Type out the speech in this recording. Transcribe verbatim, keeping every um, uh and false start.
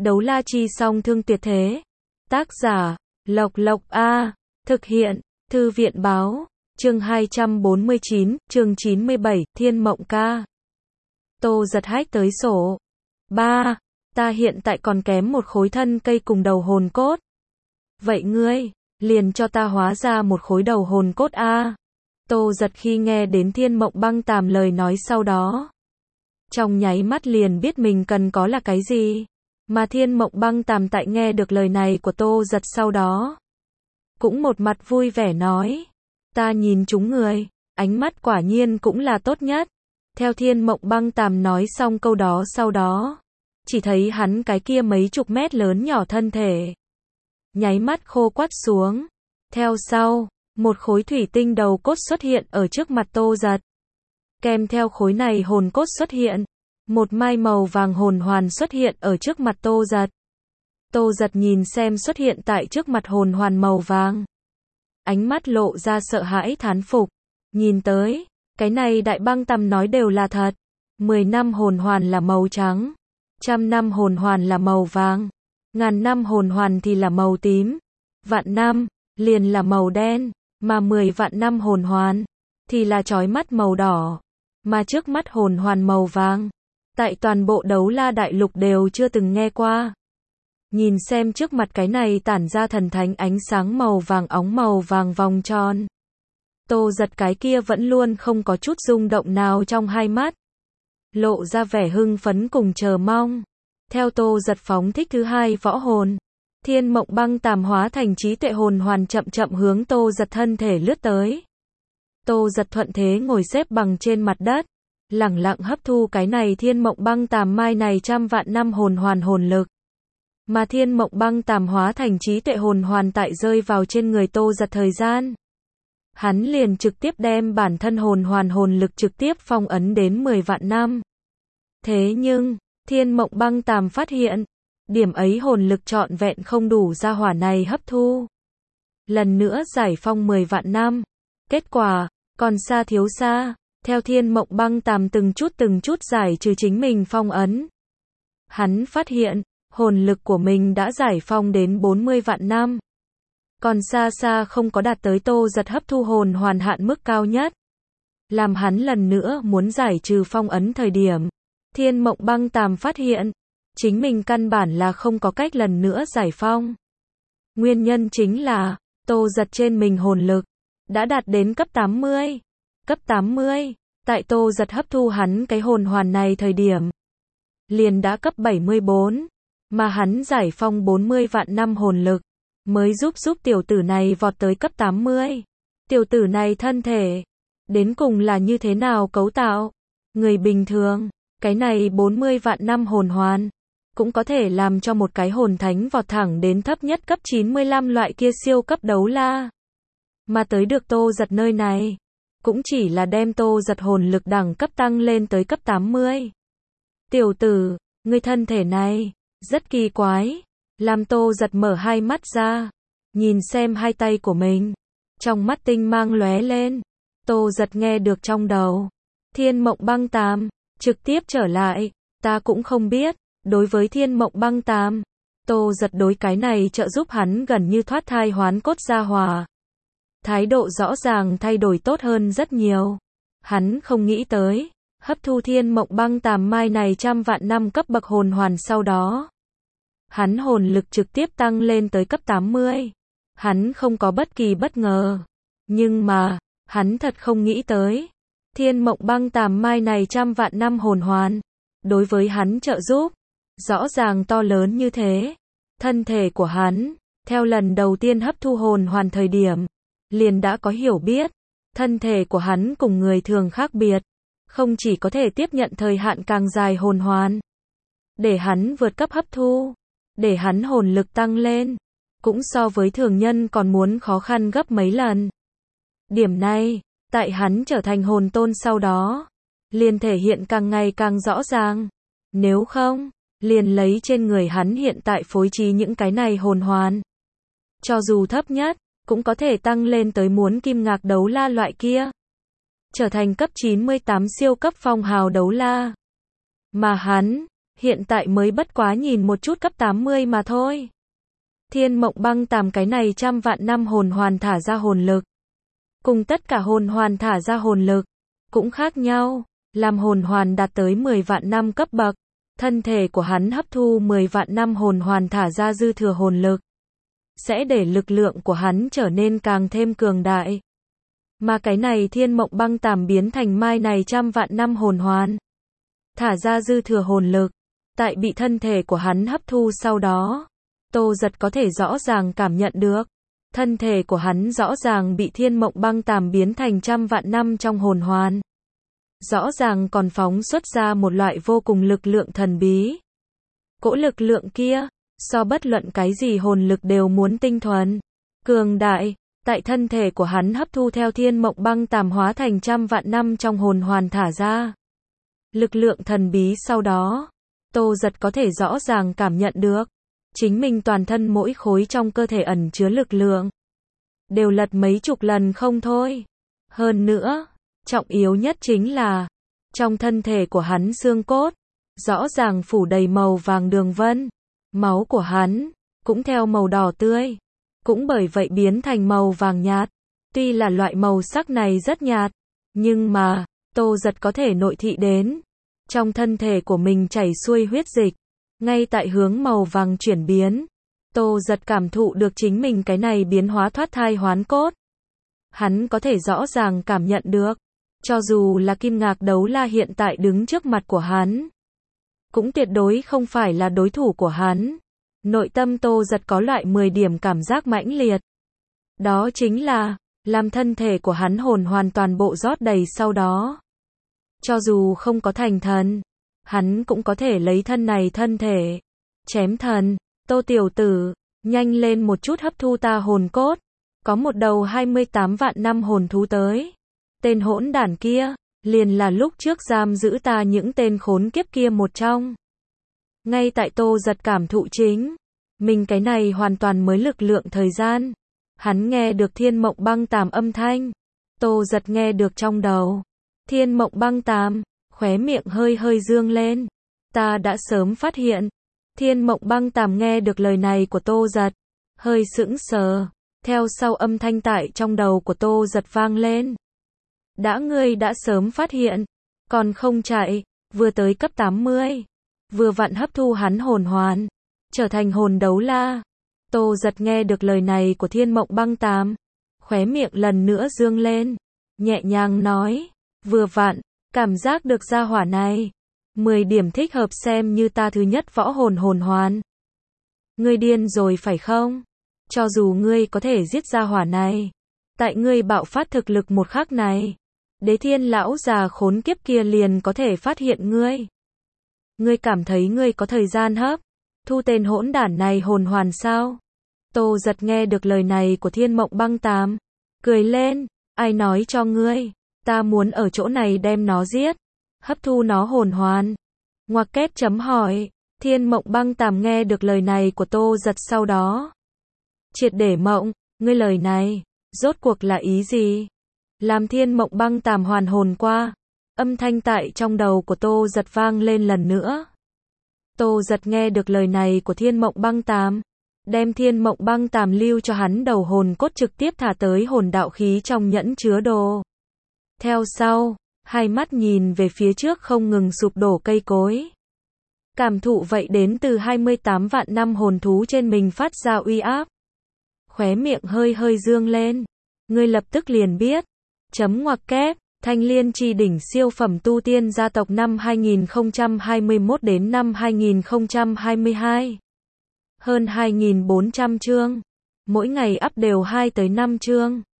Đấu la chi song thương tuyệt thế. Tác giả, Lộc Lộc A. Thực hiện, Thư viện báo. Chương hai trăm bốn mươi chín, chương chín mươi bảy, Thiên Mộng Ca. Tô Giật hách tới sổ. Ba, ta hiện tại còn kém một khối thân cây cùng đầu hồn cốt. Vậy ngươi, liền cho ta hóa ra một khối đầu hồn cốt A. Tô Giật khi nghe đến Thiên Mộng Băng Tàm lời nói sau đó, trong nháy mắt liền biết mình cần có là cái gì. Mà Thiên Mộng Băng Tàm tại nghe được lời này của Tô Giật sau đó, cũng một mặt vui vẻ nói, ta nhìn chúng người, ánh mắt quả nhiên cũng là tốt nhất. Theo Thiên Mộng Băng Tàm nói xong câu đó sau đó, chỉ thấy hắn cái kia mấy chục mét lớn nhỏ thân thể nháy mắt khô quắt xuống. Theo sau, một khối thủy tinh đầu cốt xuất hiện ở trước mặt Tô Giật. Kèm theo khối này hồn cốt xuất hiện, một mai màu vàng hồn hoàn xuất hiện ở trước mặt Tô Giật. Tô Giật nhìn xem xuất hiện tại trước mặt hồn hoàn màu vàng, ánh mắt lộ ra sợ hãi thán phục. Nhìn tới, cái này Đại Băng Tàm nói đều là thật. Mười năm hồn hoàn là màu trắng, trăm năm hồn hoàn là màu vàng, ngàn năm hồn hoàn thì là màu tím, vạn năm liền là màu đen, mà mười vạn năm hồn hoàn thì là chói mắt màu đỏ. Mà trước mắt hồn hoàn màu vàng, tại toàn bộ Đấu La Đại Lục đều chưa từng nghe qua. Nhìn xem trước mặt cái này tản ra thần thánh ánh sáng màu vàng óng màu vàng vòng tròn, Tô Giật cái kia vẫn luôn không có chút rung động nào trong hai mắt, lộ ra vẻ hưng phấn cùng chờ mong. Theo Tô Giật phóng thích thứ hai võ hồn, Thiên Mộng Băng Tàm hóa thành trí tuệ hồn hoàn chậm chậm hướng Tô Giật thân thể lướt tới. Tô Giật thuận thế ngồi xếp bằng trên mặt đất, lẳng lặng hấp thu cái này Thiên Mộng Băng Tàm mai này trăm vạn năm hồn hoàn hồn lực. Mà Thiên Mộng Băng Tàm hóa thành trí tuệ hồn hoàn tại rơi vào trên người Tô Giật thời gian, hắn liền trực tiếp đem bản thân hồn hoàn hồn lực trực tiếp phong ấn đến mười vạn năm. Thế nhưng, Thiên Mộng Băng Tàm phát hiện, điểm ấy hồn lực trọn vẹn không đủ gia hỏa này hấp thu. Lần nữa giải phong mười vạn năm. Kết quả, còn xa thiếu xa. Theo Thiên Mộng Băng Tàm từng chút từng chút giải trừ chính mình phong ấn, hắn phát hiện, hồn lực của mình đã giải phong đến bốn mươi vạn năm. Còn xa xa không có đạt tới Tô Giật hấp thu hồn hoàn hạn mức cao nhất. Làm hắn lần nữa muốn giải trừ phong ấn thời điểm, Thiên Mộng Băng Tàm phát hiện, chính mình căn bản là không có cách lần nữa giải phong. Nguyên nhân chính là, Tô Giật trên mình hồn lực đã đạt đến cấp tám mươi. Cấp tám mươi, tại Tô Giật hấp thu hắn cái hồn hoàn này thời điểm, liền đã cấp bảy mươi bốn, mà hắn giải phong bốn mươi vạn năm hồn lực, mới giúp giúp tiểu tử này vọt tới cấp tám mươi. Tiểu tử này thân thể, đến cùng là như thế nào cấu tạo? Người bình thường, cái này bốn mươi vạn năm hồn hoàn, cũng có thể làm cho một cái hồn thánh vọt thẳng đến thấp nhất cấp chín mươi lăm loại kia siêu cấp đấu la. Mà tới được Tô Giật nơi này, cũng chỉ là đem Tô Giật hồn lực đẳng cấp tăng lên tới cấp tám mươi. Tiểu tử, ngươi thân thể này, rất kỳ quái. Làm Tô Giật mở hai mắt ra, nhìn xem hai tay của mình, trong mắt tinh mang lóe lên. Tô Giật nghe được trong đầu, Thiên Mộng Băng Tàm, trực tiếp trở lại, ta cũng không biết. Đối với Thiên Mộng Băng Tàm, Tô Giật đối cái này trợ giúp hắn gần như thoát thai hoán cốt gia hỏa, thái độ rõ ràng thay đổi tốt hơn rất nhiều. Hắn không nghĩ tới, hấp thu Thiên Mộng Băng Tàm mai này trăm vạn năm cấp bậc hồn hoàn sau đó, hắn hồn lực trực tiếp tăng lên tới cấp tám mươi. Hắn không có bất kỳ bất ngờ. Nhưng mà, hắn thật không nghĩ tới, Thiên Mộng Băng Tàm mai này trăm vạn năm hồn hoàn, đối với hắn trợ giúp, rõ ràng to lớn như thế. Thân thể của hắn, theo lần đầu tiên hấp thu hồn hoàn thời điểm, liền đã có hiểu biết. Thân thể của hắn cùng người thường khác biệt, không chỉ có thể tiếp nhận thời hạn càng dài hồn hoàn, để hắn vượt cấp hấp thu, để hắn hồn lực tăng lên, cũng so với thường nhân còn muốn khó khăn gấp mấy lần. Điểm này, tại hắn trở thành hồn tôn sau đó, liền thể hiện càng ngày càng rõ ràng. Nếu không, liền lấy trên người hắn hiện tại phối trí những cái này hồn hoàn, cho dù thấp nhất, cũng có thể tăng lên tới muốn kim ngạc đấu la loại kia, trở thành cấp chín mươi tám siêu cấp phong hào đấu la. Mà hắn, Hiện tại mới bất quá nhìn một chút cấp tám mươi mà thôi. Thiên Mộng Băng Tàm cái này trăm vạn năm hồn hoàn thả ra hồn lực. Cùng tất cả hồn hoàn thả ra hồn lực, cũng khác nhau. Làm hồn hoàn đạt tới mười vạn năm cấp bậc, thân thể của hắn hấp thu mười vạn năm hồn hoàn thả ra dư thừa hồn lực, sẽ để lực lượng của hắn trở nên càng thêm cường đại. Mà cái này Thiên Mộng Băng Tàm biến thành mai này trăm vạn năm hồn hoàn, thả ra dư thừa hồn lực, tại bị thân thể của hắn hấp thu sau đó, Tô Giật có thể rõ ràng cảm nhận được, thân thể của hắn rõ ràng bị Thiên Mộng Băng Tàm biến thành trăm vạn năm trong hồn hoàn. Rõ ràng còn phóng xuất ra một loại vô cùng lực lượng thần bí. Cỗ lực lượng kia, so bất luận cái gì hồn lực đều muốn tinh thuần, cường đại, tại thân thể của hắn hấp thu theo Thiên Mộng Băng Tàm hóa thành trăm vạn năm trong hồn hoàn thả ra. Lực lượng thần bí sau đó, Tô Giật có thể rõ ràng cảm nhận được, chính mình toàn thân mỗi khối trong cơ thể ẩn chứa lực lượng, đều lật mấy chục lần không thôi. Hơn nữa, trọng yếu nhất chính là, trong thân thể của hắn xương cốt, rõ ràng phủ đầy màu vàng đường vân, máu của hắn, cũng theo màu đỏ tươi, cũng bởi vậy biến thành màu vàng nhạt. Tuy là loại màu sắc này rất nhạt, nhưng mà, Tô Giật có thể nội thị đến, trong thân thể của mình chảy xuôi huyết dịch, ngay tại hướng màu vàng chuyển biến, Tô Giật cảm thụ được chính mình cái này biến hóa thoát thai hoán cốt. Hắn có thể rõ ràng cảm nhận được, cho dù là Kim Ngạc Đấu La hiện tại đứng trước mặt của hắn, cũng tuyệt đối không phải là đối thủ của hắn. Nội tâm Tô Giật có loại mười điểm cảm giác mãnh liệt. Đó chính là, làm thân thể của hắn hồn hoàn toàn bộ rót đầy sau đó. Cho dù không có thành thần, hắn cũng có thể lấy thân này thân thể, chém thần. Tô tiểu tử, nhanh lên một chút hấp thu ta hồn cốt. Có một đầu hai mươi tám vạn năm hồn thú tới. Tên hỗn đản kia, liền là lúc trước giam giữ ta những tên khốn kiếp kia một trong. Ngay tại Tô Giật cảm thụ chính, mình cái này hoàn toàn mới lực lượng thời gian. Hắn nghe được Thiên Mộng Băng Tàm âm thanh. Tô Giật nghe được trong đầu. Thiên Mộng Băng Tàm, khóe miệng hơi hơi dương lên. Ta đã sớm phát hiện. Thiên Mộng Băng Tàm nghe được lời này của Tô Giật, hơi sững sờ. Theo sau âm thanh tại trong đầu của Tô Giật vang lên. Đã ngươi đã sớm phát hiện, còn không chạy, vừa tới cấp tám mươi, vừa vặn hấp thu hắn hồn hoàn, trở thành hồn đấu la. Tô Giật nghe được lời này của Thiên Mộng Băng Tàm, khóe miệng lần nữa dương lên, nhẹ nhàng nói, vừa vặn, cảm giác được gia hỏa này, mười điểm thích hợp xem như ta thứ nhất võ hồn hồn hoàn. Ngươi điên rồi phải không? Cho dù ngươi có thể giết gia hỏa này, tại ngươi bạo phát thực lực một khắc này, Đế Thiên lão già khốn kiếp kia liền có thể phát hiện ngươi. Ngươi cảm thấy ngươi có thời gian hấp thu tên hỗn đản này hồn hoàn sao? Tô Giật nghe được lời này của Thiên Mộng Băng Tàm, cười lên, ai nói cho ngươi, ta muốn ở chỗ này đem nó giết, hấp thu nó hồn hoàn. Ngoặc kép chấm hỏi, Thiên Mộng Băng Tàm nghe được lời này của Tô Giật sau đó, triệt để mộng, ngươi lời này, rốt cuộc là ý gì? Làm Thiên Mộng Băng Tàm hoàn hồn qua, âm thanh tại trong đầu của Tô Giật vang lên lần nữa. Tô Giật nghe được lời này của Thiên Mộng Băng Tàm, đem Thiên Mộng Băng Tàm lưu cho hắn đầu hồn cốt trực tiếp thả tới hồn đạo khí trong nhẫn chứa đồ. Theo sau, hai mắt nhìn về phía trước không ngừng sụp đổ cây cối. Cảm thụ vậy đến từ hai mươi tám vạn năm hồn thú trên mình phát ra uy áp. Khóe miệng hơi hơi dương lên. Ngươi lập tức liền biết. Chấm ngoặc kép, Thanh Liên Chi Đỉnh siêu phẩm tu tiên gia tộc năm hai nghìn không trăm hai mươi mốt đến năm hai nghìn không trăm hai mươi hai. Hơn hai nghìn bốn trăm chương. Mỗi ngày up đều hai tới năm chương.